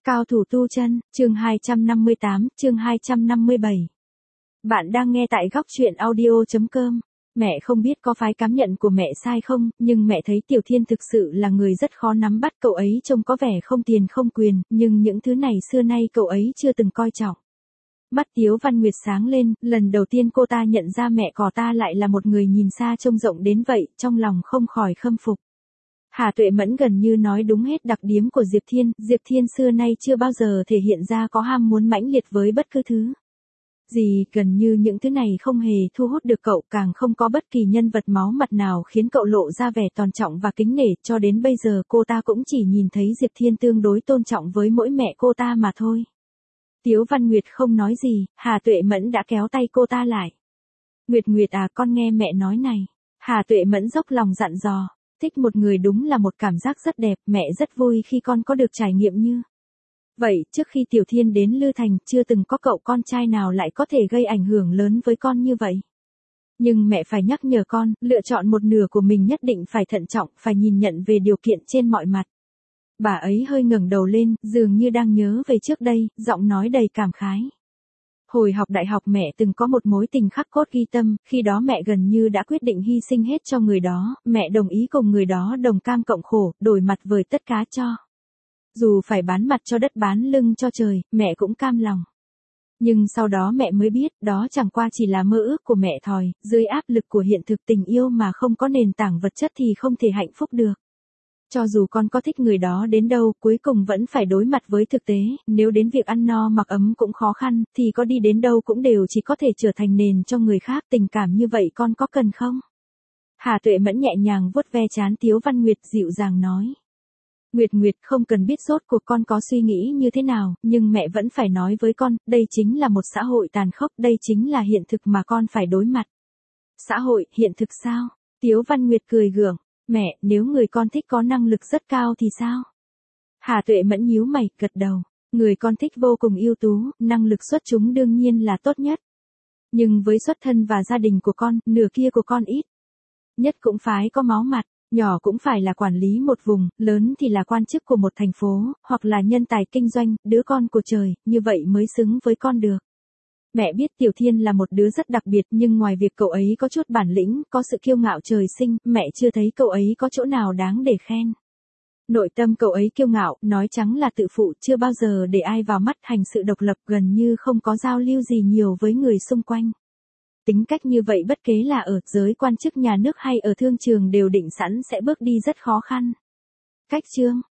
Cao thủ tu chân, chương 258, chương 257. Bạn đang nghe tại góc truyện audio.com. Mẹ không biết có phải cảm nhận của mẹ sai không, nhưng mẹ thấy Tiểu Thiên thực sự là người rất khó nắm bắt. Cậu ấy trông có vẻ không tiền không quyền, nhưng những thứ này xưa nay cậu ấy chưa từng coi trọng. Mắt Tiếu Văn Nguyệt sáng lên, lần đầu tiên cô ta nhận ra mẹ cỏ ta lại là một người nhìn xa trông rộng đến vậy, trong lòng không khỏi khâm phục. Hà Tuệ Mẫn gần như nói đúng hết đặc điểm của Diệp Thiên xưa nay chưa bao giờ thể hiện ra có ham muốn mãnh liệt với bất cứ thứ gì, gần như những thứ này không hề thu hút được cậu, càng không có bất kỳ nhân vật máu mặt nào khiến cậu lộ ra vẻ tôn trọng và kính nể, cho đến bây giờ cô ta cũng chỉ nhìn thấy Diệp Thiên tương đối tôn trọng với mỗi mẹ cô ta mà thôi. Tiếu Văn Nguyệt không nói gì, Hà Tuệ Mẫn đã kéo tay cô ta lại. Nguyệt à, con nghe mẹ nói này. Hà Tuệ Mẫn dốc lòng dặn dò. Thích một người đúng là một cảm giác rất đẹp, mẹ rất vui khi con có được trải nghiệm như vậy. Trước khi Tiểu Thiên đến Lư Thành, chưa từng có cậu con trai nào lại có thể gây ảnh hưởng lớn với con như vậy. Nhưng mẹ phải nhắc nhở con, lựa chọn một nửa của mình nhất định phải thận trọng, phải nhìn nhận về điều kiện trên mọi mặt. Bà ấy hơi ngẩng đầu lên, dường như đang nhớ về trước đây, giọng nói đầy cảm khái. Hồi học đại học mẹ từng có một mối tình khắc cốt ghi tâm, khi đó mẹ gần như đã quyết định hy sinh hết cho người đó, mẹ đồng ý cùng người đó đồng cam cộng khổ, đổi mặt với tất cả cho. Dù phải bán mặt cho đất bán lưng cho trời, mẹ cũng cam lòng. Nhưng sau đó mẹ mới biết, đó chẳng qua chỉ là mơ ước của mẹ thôi, dưới áp lực của hiện thực tình yêu mà không có nền tảng vật chất thì không thể hạnh phúc được. Cho dù con có thích người đó đến đâu, cuối cùng vẫn phải đối mặt với thực tế, nếu đến việc ăn no mặc ấm cũng khó khăn, thì có đi đến đâu cũng đều chỉ có thể trở thành nền cho người khác, tình cảm như vậy con có cần không? Hà Tuệ Mẫn nhẹ nhàng vuốt ve trán Tiếu Văn Nguyệt dịu dàng nói. Nguyệt không cần biết rốt cuộc con có suy nghĩ như thế nào, nhưng mẹ vẫn phải nói với con, đây chính là một xã hội tàn khốc, đây chính là hiện thực mà con phải đối mặt. Xã hội, hiện thực sao? Tiếu Văn Nguyệt cười gượng. Mẹ, nếu người con thích có năng lực rất cao thì sao? Hà Tuệ Mẫn nhíu mày, gật đầu. Người con thích vô cùng ưu tú, năng lực xuất chúng đương nhiên là tốt nhất. Nhưng với xuất thân và gia đình của con, nửa kia của con ít nhất cũng phải có máu mặt, nhỏ cũng phải là quản lý một vùng, lớn thì là quan chức của một thành phố, hoặc là nhân tài kinh doanh, đứa con của trời, như vậy mới xứng với con được. Mẹ biết Tiểu Thiên là một đứa rất đặc biệt, nhưng ngoài việc cậu ấy có chút bản lĩnh, có sự kiêu ngạo trời sinh, mẹ chưa thấy cậu ấy có chỗ nào đáng để khen. Nội tâm cậu ấy kiêu ngạo, nói trắng là tự phụ, chưa bao giờ để ai vào mắt, hành sự độc lập, gần như không có giao lưu gì nhiều với người xung quanh. Tính cách như vậy bất kể là ở giới quan chức nhà nước hay ở thương trường đều định sẵn sẽ bước đi rất khó khăn. Cách chương